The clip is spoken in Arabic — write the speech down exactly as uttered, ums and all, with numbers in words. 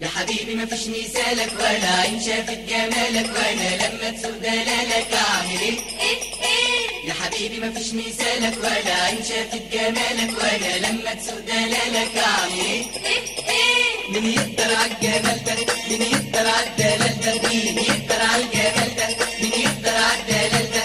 يا حبيبي ما فيش مثالك ولا عين شافت جمالك، وانا لما تسوق دلالك اعمل ايه؟ ايه ايه يا حبيبي ما فيش مثالك ولا عين شافت جمالك، وانا لما تسوق دلالك اعمل ايه؟ ايه ايه مين يقدر عالجمال ده؟ مين يقدر عالدلال ده؟ مين يقدر عالجمال ده؟ مين يقدر عالدلال ده؟